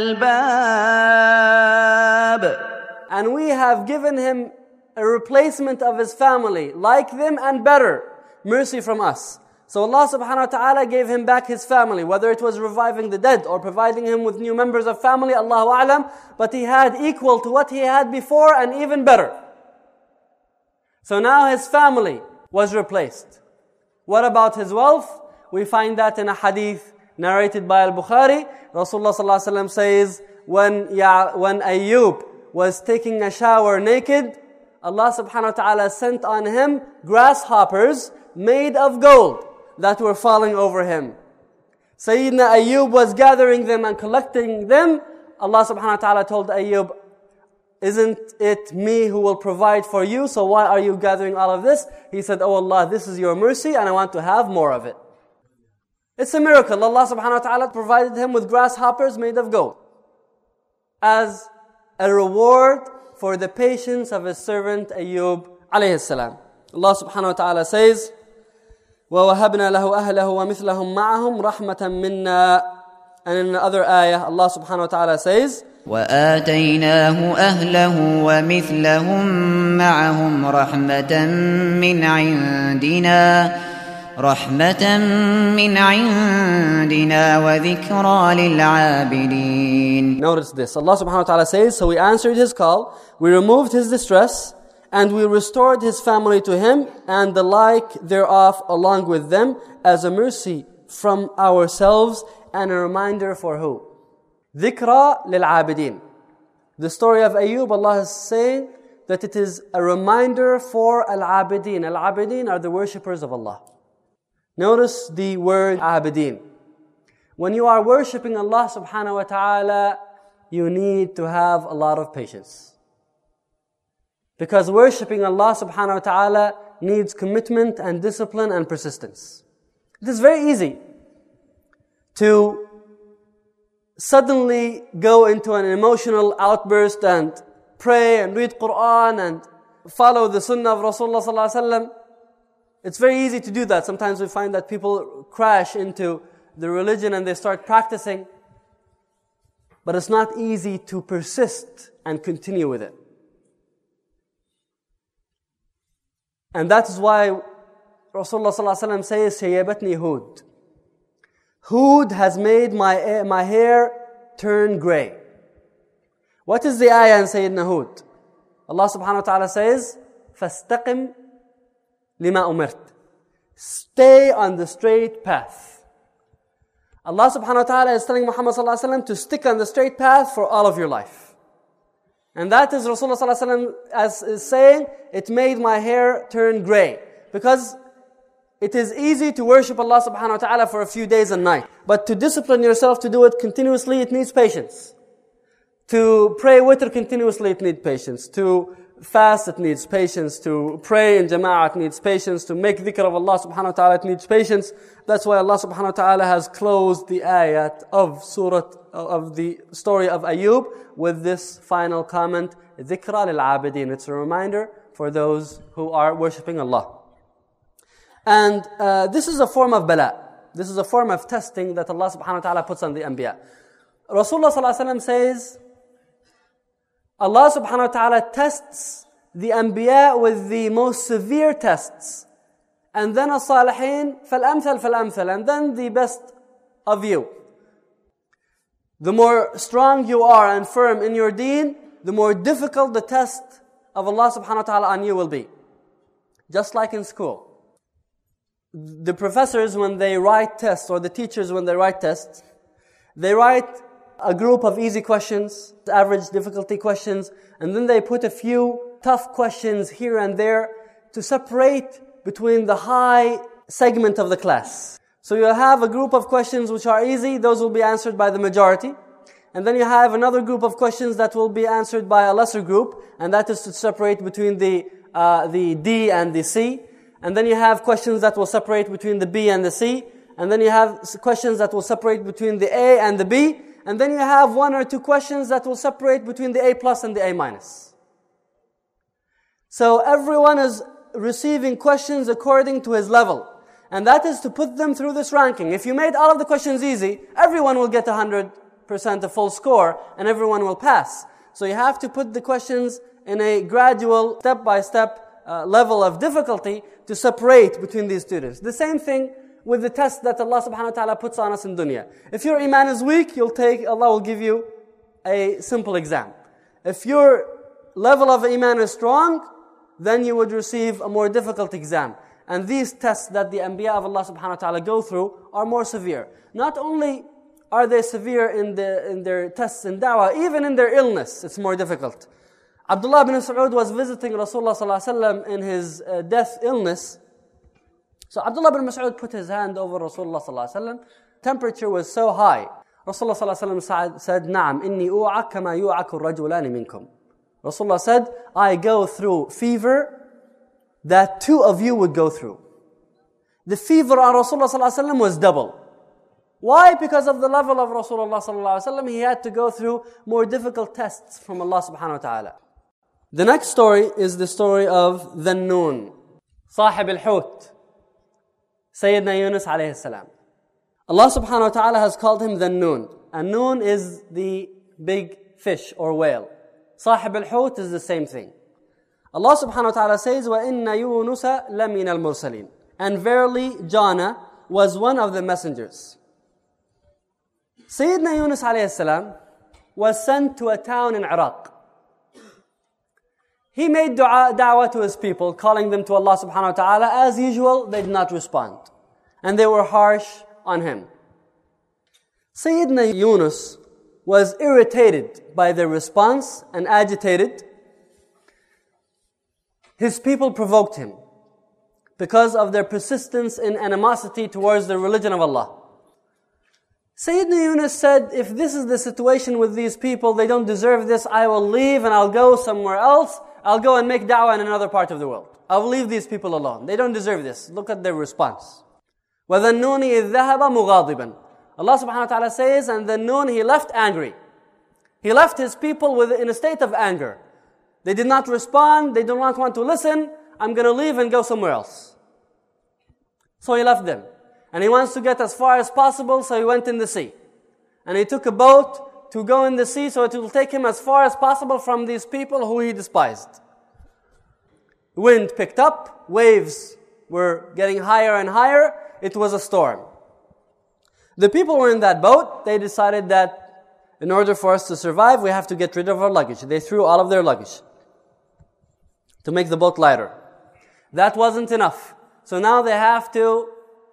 Speaker 4: الألباب.
Speaker 2: And we have given him a replacement of his family, like them and better, mercy from us. So Allah subhanahu wa ta'ala gave him back his family, whether it was reviving the dead or providing him with new members of family, Allahu a'lam, but he had equal to what he had before and even better. So now his family was replaced. What about his wealth? We find that in a hadith narrated by Al-Bukhari. Rasulullah sallallahu alaihi wasallam says, when, ya, when Ayyub was taking a shower naked, Allah subhanahu wa ta'ala sent on him grasshoppers made of gold that were falling over him. Sayyidina Ayyub was gathering them and collecting them. Allah subhanahu wa ta'ala told Ayyub, isn't it me who will provide for you? So why are you gathering all of this? He said, oh Allah, this is your mercy and I want to have more of it. It's a miracle. Allah subhanahu wa ta'ala provided him with grasshoppers made of gold as a reward for the patience of his servant Ayyub alayhi salam. Allah subhanahu wa ta'ala says, وَوَهَبْنَا لَهُ أَهْلَهُ وَمِثْلَهُمْ مَعَهُمْ رَحْمَةً مِنَّا. And in another ayah, Allah subhanahu wa ta'ala says,
Speaker 5: وآتيناه أهله ومثلهم معهم رحمة من عندنا رحمة من عندنا وذكرى للعابدين.
Speaker 2: Notice this. Allah subhanahu wa ta'ala says, so we answered his call, we removed his distress, and we restored his family to him, and the like thereof along with them, as a mercy from ourselves, and a reminder for who? Dhikra lil-abidin. The story of Ayyub, Allah is saying that it is a reminder for al-abidin. Al-abidin are the worshippers of Allah. Notice the word abidin. When you are worshipping Allah subhanahu wa ta'ala, you need to have a lot of patience. Because worshipping Allah subhanahu wa ta'ala needs commitment and discipline and persistence. It is very easy to suddenly go into an emotional outburst and pray and read Quran and follow the sunnah of Rasulullah sallallahu alaihi wasallam. It's very easy to do that. Sometimes we find that people crash into the religion and they start practicing. But it's not easy to persist and continue with it. And that is why Rasulullah sallallahu alaihi wasallam says, "Shayyabatni Hud." Hud has made my my hair turn gray. What is the ayah in Sayyidina Hud? Allah subhanahu wa ta'ala says, فَاسْتَقِمْ لِمَا أُمِرْتَ. Stay on the straight path. Allah subhanahu wa ta'ala is telling Muhammad sallallahu alaihi wasallam to stick on the straight path for all of your life. And that is Rasulullah sallallahu alaihi wasallam as is saying, it made my hair turn gray. Because it is easy to worship Allah subhanahu wa ta'ala for a few days and nights. But to discipline yourself to do it continuously, it needs patience. To pray witr continuously, it needs patience. To fast, it needs patience. To pray in jama'ah, it needs patience. To make dhikr of Allah subhanahu wa ta'ala, it needs patience. That's why Allah subhanahu wa ta'ala has closed the ayat of surah, of the story of Ayyub with this final comment, dhikra lil-abidin. It's a reminder for those who are worshipping Allah. And uh, this is a form of bala. This is a form of testing that Allah subhanahu wa ta'ala puts on the anbiya. Rasulullah sallallahu alaihi wasallam says, Allah subhanahu wa ta'ala tests the anbiya with the most severe tests. And then as-salihin, fal-amthal fal-amthal. And then the best of you. The more strong you are and firm in your deen, the more difficult the test of Allah subhanahu wa ta'ala on you will be. Just like in school. The professors, when they write tests, or the teachers, when they write tests, they write a group of easy questions, average difficulty questions, and then they put a few tough questions here and there to separate between the high segment of the class. So you have a group of questions which are easy, those will be answered by the majority. And then you have another group of questions that will be answered by a lesser group, and that is to separate between the uh, the D and the C. And then you have questions that will separate between the B and the C. And then you have questions that will separate between the A and the B. And then you have one or two questions that will separate between the A plus and the A minus. So everyone is receiving questions according to his level. And that is to put them through this ranking. If you made all of the questions easy, everyone will get one hundred percent a full score and everyone will pass. So you have to put the questions in a gradual, step-by-step uh, level of difficulty to separate between these students. The same thing with the test that Allah subhanahu wa ta'ala puts on us in dunya. If your iman is weak, you'll take, Allah will give you a simple exam. If your level of iman is strong, then you would receive a more difficult exam. And these tests that the Anbiya of Allah subhanahu wa ta'ala go through are more severe. Not only are they severe in, the, in their tests in da'wah, even in their illness, it's more difficult. Abdullah ibn Mas'ud was visiting Rasulullah sallallahu alaihi wasallam in his uh, death illness. So Abdullah ibn Mas'ud put his hand over Rasulullah sallallahu alaihi wasallam. Temperature was so high. Rasulullah sallallahu alaihi wasallam said, "Na'am, inni u'ak kama yu'aku ar-rajulani minkum." Rasulullah said, "I go through fever that two of you would go through." The fever on Rasulullah sallallahu alaihi wasallam was double. Why? Because of the level of Rasulullah sallallahu alaihi wasallam, he had to go through more difficult tests from Allah subhanahu wa ta'ala. The next story is the story of Dhannun, Sahib al-Hut, Sayyidina Yunus alayhi salam. Allah subhanahu wa ta'ala has called him Dhannun. And Nun is the big fish or whale. Sahib al-Hut is the same thing. Allah subhanahu wa ta'ala says, وَإِنَّ يُونُسَ لَمِنَ الْمُرْسَلِينَ. And verily Jonah was one of the messengers. Sayyidina Yunus alayhi salam was sent to a town in Iraq. He made dua, da'wah to his people, calling them to Allah subhanahu wa ta'ala. As usual, they did not respond. And they were harsh on him. Sayyidina Yunus was irritated by their response and agitated. His people provoked him because of their persistence in animosity towards the religion of Allah. Sayyidina Yunus said, if this is the situation with these people, they don't deserve this, I will leave and I'll go somewhere else. I'll go and make da'wah in another part of the world. I'll leave these people alone. They don't deserve this. Look at their response. وَذَنُّونِ إِذْ ذَهَبَ مُغَاضِبًا. Allah subhanahu wa ta'ala says, and Dhannun, he left angry. He left his people with, in a state of anger. They did not respond. They did not want to listen. I'm going to leave and go somewhere else. So he left them. And he wants to get as far as possible, so he went in the sea. And he took a boat to go in the sea, so it will take him as far as possible from these people who he despised. Wind picked up. Waves were getting higher and higher. It was a storm. The people were in that boat. They decided that in order for us to survive, we have to get rid of our luggage. They threw all of their luggage to make the boat lighter. That wasn't enough. So now they have to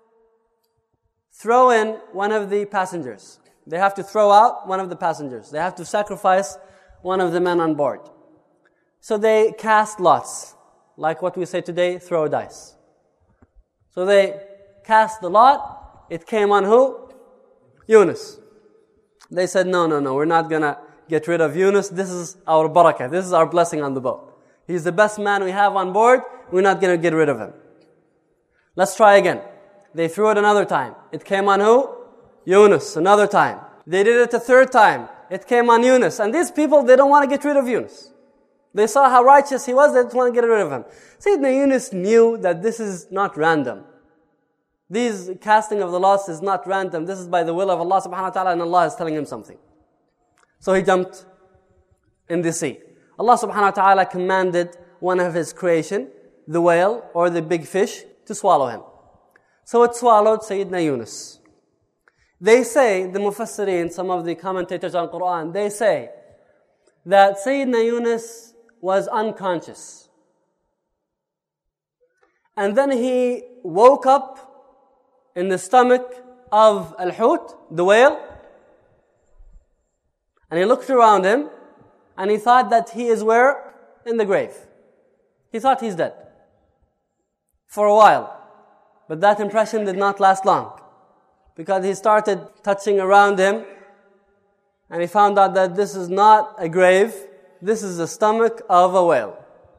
Speaker 2: throw in one of the passengers. They have to throw out one of the passengers. They have to sacrifice one of the men on board. So they cast lots. Like what we say today, throw dice. So they cast the lot. It came on who? Yunus. They said, no, no, no, we're not going to get rid of Yunus. This is our barakah. This is our blessing on the boat. He's the best man we have on board. We're not going to get rid of him. Let's try again. They threw it another time. It came on who? Yunus. Another time. They did it a third time. It came on Yunus. And these people, they don't want to get rid of Yunus. They saw how righteous he was. They didn't want to get rid of him. Sayyidina Yunus knew that this is not random. These casting of the lots is not random. This is by the will of Allah subhanahu wa ta'ala, and Allah is telling him something. So he jumped in the sea. Allah subhanahu wa ta'ala commanded one of his creation, the whale or the big fish, to swallow him. So it swallowed Sayyidina Yunus. They say, the Mufassirin, some of the commentators on Quran, they say that Sayyidina Yunus was unconscious. And then he woke up in the stomach of Al-Hut, the whale, and he looked around him, and he thought that he is where? In the grave. He thought he's dead. For a while. But that impression did not last long. Because he started touching around him, and he found out that this is not a grave, this is the stomach of a whale.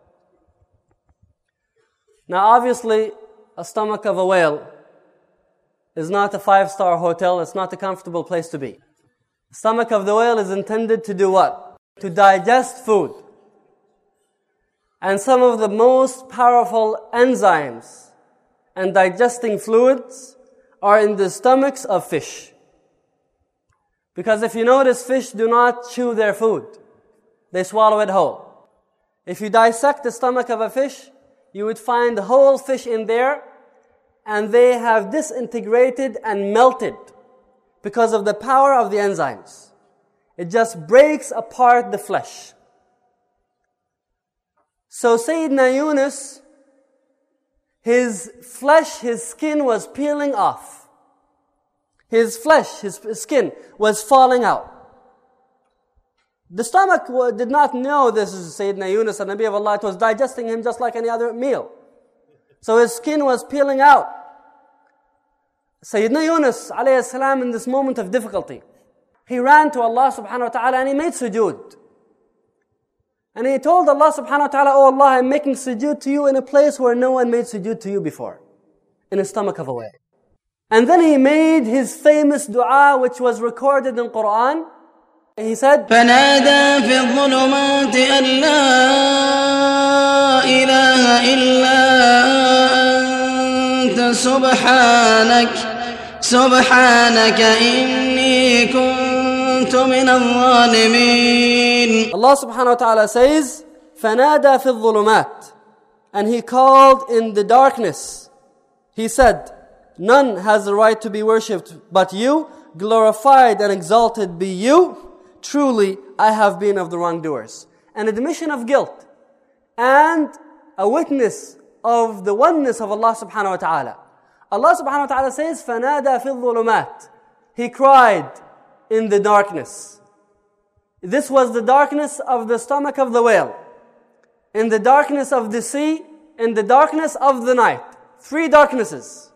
Speaker 2: Now obviously, a stomach of a whale is not a five-star hotel, it's not a comfortable place to be. The stomach of the whale is intended to do what? To digest food. And some of the most powerful enzymes and digesting fluids are in the stomachs of fish. Because if you notice, fish do not chew their food. They swallow it whole. If you dissect the stomach of a fish, you would find the whole fish in there, and they have disintegrated and melted because of the power of the enzymes. It just breaks apart the flesh. So Sayyidina Yunus, his flesh, his skin was peeling off. His flesh, his skin was falling out. The stomach did not know this is Sayyidina Yunus, the Nabi of Allah. It was digesting him just like any other meal. So his skin was peeling out. Sayyidina Yunus alayhi salam, in this moment of difficulty, he ran to Allah subhanahu wa ta'ala and he made sujood. And he told Allah subhanahu wa ta'ala, "Oh Allah, I'm making sujood to you in a place where no one made sujood to you before." In a stomach of a whale. And then he made his famous dua, which was recorded in Quran. He said,
Speaker 6: فَنَادَى فِي الظُّلُمَاتِ أَن لَا إِلَهَ إِلَّا أَنْتَ سُبْحَانَكَ سُبْحَانَكَ إِنِّي كُنْتُ مِنَ الظَّالِمِينَ.
Speaker 2: Allah subhanahu wa ta'ala says, فَنَادَى فِي الظُّلُمَاتِ, and he called in the darkness. He said, "None has the right to be worshipped but you. Glorified and exalted be you. Truly, I have been of the wrongdoers." An admission of guilt and a witness of the oneness of Allah subhanahu wa ta'ala. Allah subhanahu wa ta'ala says, فَنَادَى فِي الظُّلُمَاتِ. He cried in the darkness. This was the darkness of the stomach of the whale, in the darkness of the sea, in the darkness of the night. Three darknesses.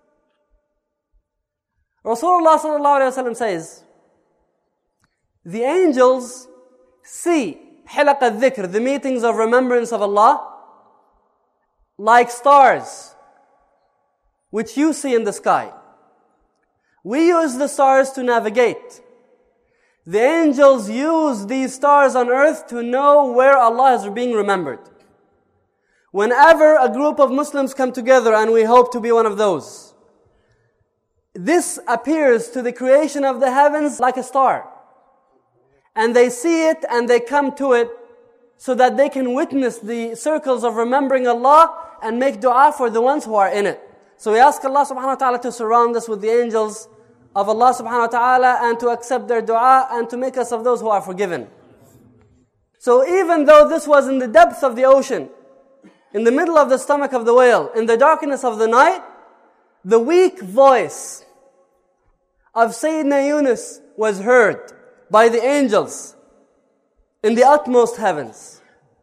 Speaker 2: Rasulullah sallallahu alayhi wa sallam says, the angels see hilaq al-dhikr, the meetings of remembrance of Allah, like stars, which you see in the sky. We use the stars to navigate. The angels use these stars on earth to know where Allah is being remembered. Whenever a group of Muslims come together, and we hope to be one of those, this appears to the creation of the heavens like a star. And they see it and they come to it so that they can witness the circles of remembering Allah and make dua for the ones who are in it. So we ask Allah subhanahu wa ta'ala to surround us with the angels of Allah subhanahu wa ta'ala and to accept their dua and to make us of those who are forgiven. So even though this was in the depth of the ocean, in the middle of the stomach of the whale, in the darkness of the night, the weak voice of Sayyidina Yunus was heard by the angels in the utmost heavens.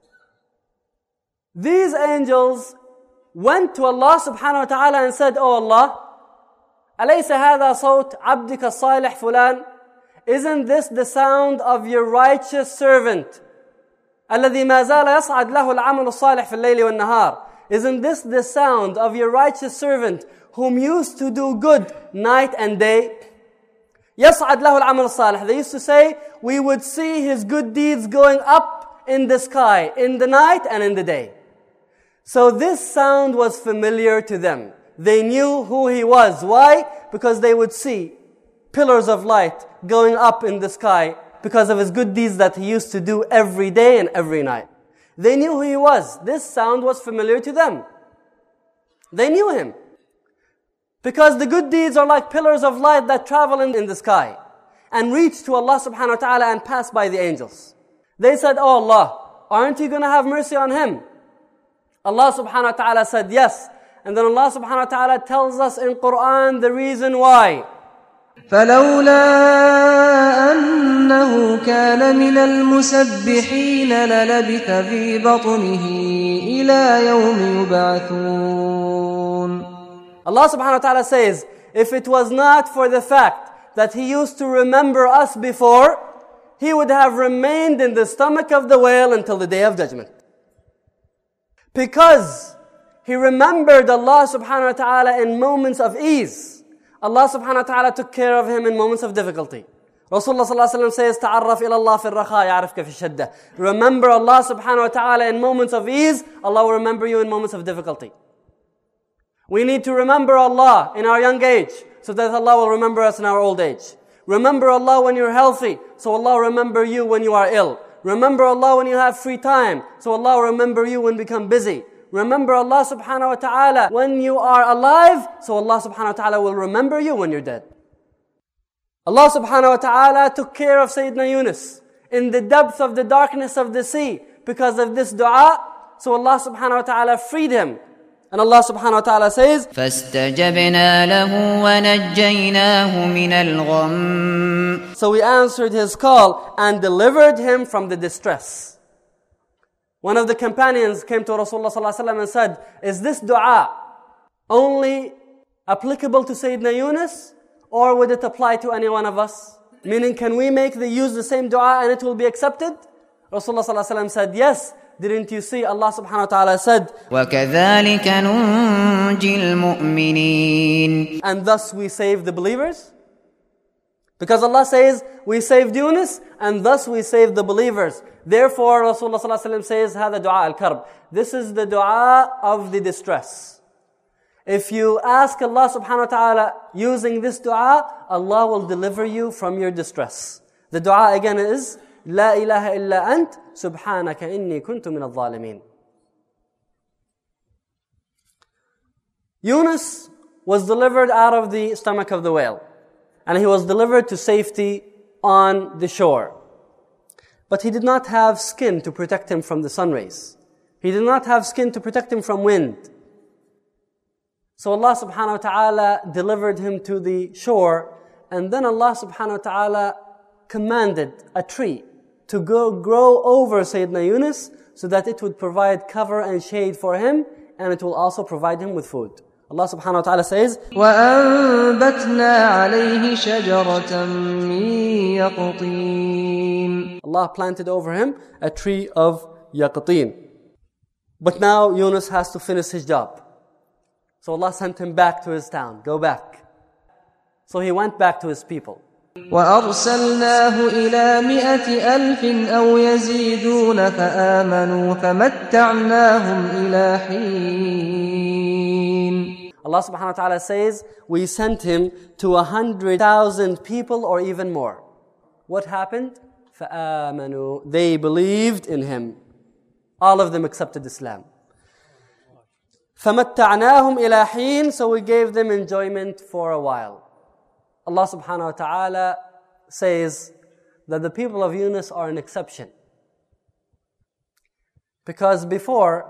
Speaker 2: These angels went to Allah subhanahu wa ta'ala and said, "Oh Allah, أليس هذا صوت عبدك الصالح فلان? Isn't this the sound of your righteous servant? الذي ما زال يصعد له العمل الصالح في الليل والنهار. Isn't this the sound of your righteous servant whom used to do good night and day?" يصعد له العمل الصالح. They used to say, we would see his good deeds going up in the sky, in the night and in the day. So this sound was familiar to them. They knew who he was. Why? Because they would see pillars of light going up in the sky because of his good deeds that he used to do every day and every night. They knew who he was. This sound was familiar to them. They knew him. Because the good deeds are like pillars of light that travel in, in the sky and reach to Allah subhanahu wa ta'ala and pass by the angels. They said, "Oh Allah, aren't you going to have mercy on him?" Allah subhanahu wa ta'ala said, "Yes." And then Allah subhanahu wa ta'ala tells us in Quran the reason why.
Speaker 6: فَلَوْلَا أَنَّهُ كَانَ مِنَ الْمُسَبِّحِينَ لَلَبِثَ فِي بَطْنِهِ إِلَى يَوْمِ يُبْعَثُونَ.
Speaker 2: Allah subhanahu wa ta'ala says, if it was not for the fact that he used to remember us before, he would have remained in the stomach of the whale until the day of judgment. Because he remembered Allah subhanahu wa ta'ala in moments of ease, Allah subhanahu wa ta'ala took care of him in moments of difficulty. Rasulullah sallallahu alaihi wasallam says, "Ta'arraf ila Allah fi al-rakha ya'rifka fi shadda." Remember Allah subhanahu wa ta'ala in moments of ease, Allah will remember you in moments of difficulty. We need to remember Allah in our young age, so that Allah will remember us in our old age. Remember Allah when you're healthy, so Allah will remember you when you are ill. Remember Allah when you have free time, so Allah will remember you when you become busy. Remember Allah subhanahu wa ta'ala when you are alive, so Allah subhanahu wa ta'ala will remember you when you're dead. Allah subhanahu wa ta'ala took care of Sayyidina Yunus in the depth of the darkness of the sea because of this dua. So Allah subhanahu wa ta'ala freed him. And Allah subhanahu wa ta'ala says,
Speaker 5: فَاسْتَجَبْنَا لَهُ وَنَجَّيْنَاهُ مِنَ الْغَمِّ.
Speaker 2: So we answered his call and delivered him from the distress. One of the companions came to Rasulullah sallallahu alaihi wasallam and said, "Is this dua only applicable to Sayyidina Yunus? Or would it apply to any one of us? Meaning, can we make the use the same dua and it will be accepted?" Rasulullah sallallahu alaihi wasallam said, "Yes. Didn't you see Allah subhanahu wa ta'ala said,
Speaker 5: وَكَذَلِكَ نُنْجِي الْمُؤْمِنِينَ.
Speaker 2: And thus we save the believers? Because Allah says, we saved Yunus, and thus we saved the believers. Therefore, Rasulullah sallallahu alaihi wasallam says, هذا دعاء الكرب. This is the dua of the distress. If you ask Allah subhanahu wa ta'ala using this dua, Allah will deliver you from your distress. The dua again is, لا إله إلا أنت سبحانك إني كنت من الظالمين. Yunus was delivered out of the stomach of the whale. And he was delivered to safety on the shore. But he did not have skin to protect him from the sun rays. He did not have skin to protect him from wind. So Allah subhanahu wa ta'ala delivered him to the shore. And then Allah subhanahu wa ta'ala commanded a tree to go grow over Sayyidina Yunus so that it would provide cover and shade for him, and it will also provide him with food. Allah subhanahu wa ta'ala says,
Speaker 6: وَأَنبَتْنَا عَلَيْهِ شَجَرَةً مِّن يَقْطِينٍ.
Speaker 2: Allah planted over him a tree of yaqatin. But now Yunus has to finish his job. So Allah sent him back to his town. Go back. So he went back to his people.
Speaker 6: وَأَرْسَلْنَاهُ إِلَى مِائَةِ أَلْفٍ أَوْ يَزِيدُونَ فَآمَنُوا فَمَتَّعْنَاهُمْ إِلَى حِينٍ.
Speaker 2: Allah subhanahu wa ta'ala says, we sent him to a hundred thousand people or even more. What happened? فَآمَنُوا. They believed in him. All of them accepted Islam. فَمَتَّعْنَاهُمْ إِلَى حِينٍ. So we gave them enjoyment for a while. Allah subhanahu wa ta'ala says that the people of Yunus are an exception. Because before,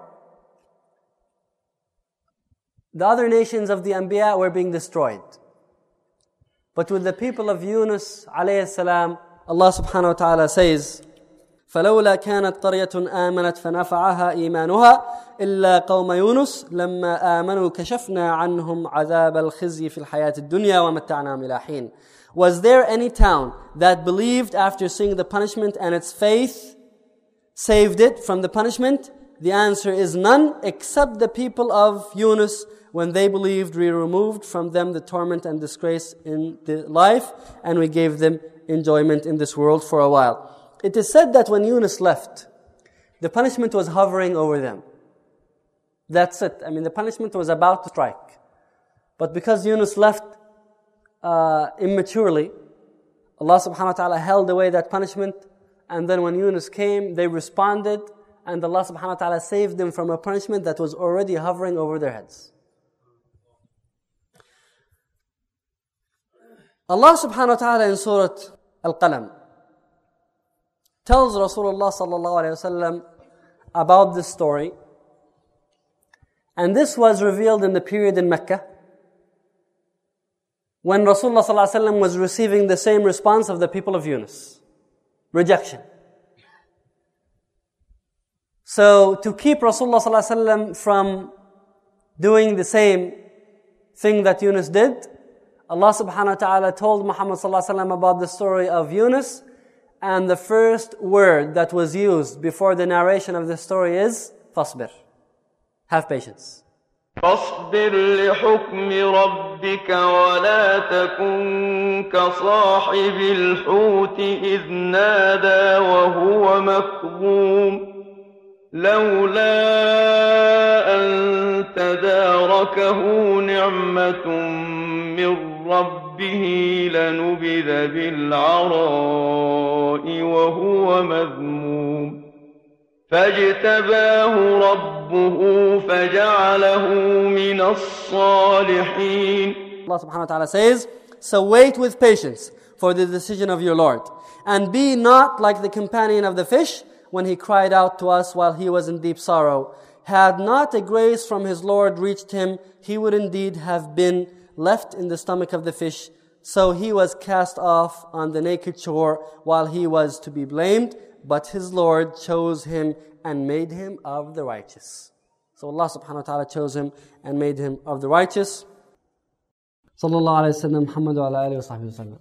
Speaker 2: the other nations of the Anbiya were being destroyed. But with the people of Yunus alayhi salam, Allah subhanahu wa ta'ala says, فَلَوْلَا كَانَتْ قَرْيَةٌ آمَنَتْ فَنَفَعَهَا إِيمَانُهَا إِلَّا قَوْمَ يُونُسَ لَمَّا آمَنُوا كَشَفْنَا عَنْهُمْ عَذَابَ الْخِزْيِ فِي الْحَيَاةِ الدُّنْيَا وَمَتَّعْنَاهُمْ إِلَى حِينٍ. Was there any town that believed after seeing the punishment and its faith saved it from the punishment? The answer is none, except the people of Yunus. When they believed, we removed from them the torment and disgrace in the life, and we gave them enjoyment in this world for a while. It is said that when Yunus left, the punishment was hovering over them. That's it. I mean, the punishment was about to strike. But because Yunus left uh, immaturely, Allah subhanahu wa ta'ala held away that punishment. And then when Yunus came, they responded. And Allah subhanahu wa ta'ala saved them from a punishment that was already hovering over their heads. Allah subhanahu wa ta'ala in Surah Al-Qalam tells Rasulullah sallallahu alayhi wa sallam about this story. And this was revealed in the period in Mecca when Rasulullah sallallahu alayhi wa sallam was receiving the same response of the people of Yunus. Rejection. So to keep Rasulullah sallallahu alayhi wa sallam from doing the same thing that Yunus did, Allah subhanahu wa ta'ala told Muhammad sallallahu alayhi wa sallam about the story of Yunus. And the first word that was used before the narration of the story is فَاصْبِرْ. Have patience.
Speaker 3: فاصبر لحكم ربك ولا تكن كصاحب الحوت إذ نادى وهو مكظوم لولا أن تداركه نعمة من ربه لنبذ بالعراء وهو مذموم فاجتباه ربه فجعله من الصالحين.
Speaker 2: Allah subhanahu wa ta'ala says, so wait with patience for the decision of your Lord, and be not like the companion of the fish when he cried out to us while he was in deep sorrow. Had not a grace from his Lord reached him, he would indeed have been left in the stomach of the fish. So he was cast off on the naked shore while he was to be blamed, but his Lord chose him and made him of the righteous. So Allah subhanahu wa ta'ala chose him and made him of the righteous. Sallallahu alayhi wa sallam, Muhammad wa ala alihi wa sahbihi wa sallam.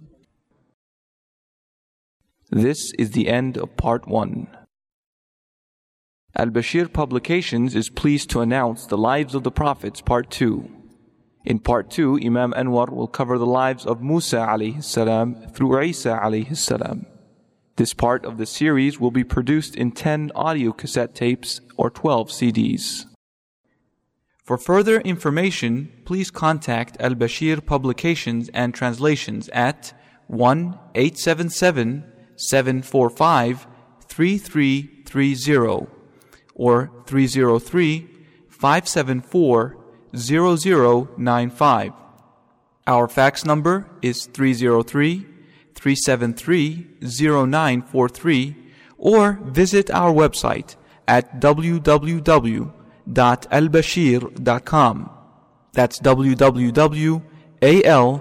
Speaker 1: This is the end of part one. Al-Bashir Publications is pleased to announce the Lives of the Prophets part two. In part two, Imam Anwar will cover the lives of Musa alayhi salam through Isa alayhi salam. This part of the series will be produced in ten audio cassette tapes or twelve C Ds. For further information, please contact Al-Bashir Publications and Translations at one eight seven seven, seven four five, three three three zero or three zero three, five seven four, zero zero nine five. Our fax number is three zero three, three seven three, zero nine four three or visit our website at w w w dot al bashir dot com. That's w w w dot al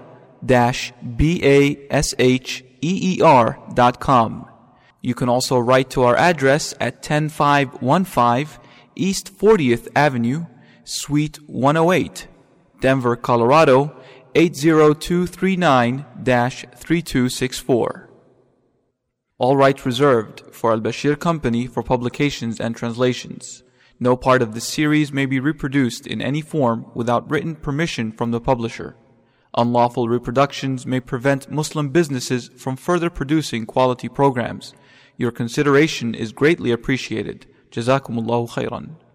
Speaker 1: basheer dot com. You can also write to our address at ten five fifteen East fortieth Avenue, Suite one oh eight, Denver, Colorado eight zero two three nine, three two six four. All rights reserved for Al-Bashir Company for publications and translations. No part of this series may be reproduced in any form without written permission from the publisher. Unlawful reproductions may prevent Muslim businesses from further producing quality programs. Your consideration is greatly appreciated. Jazakumullahu khairan.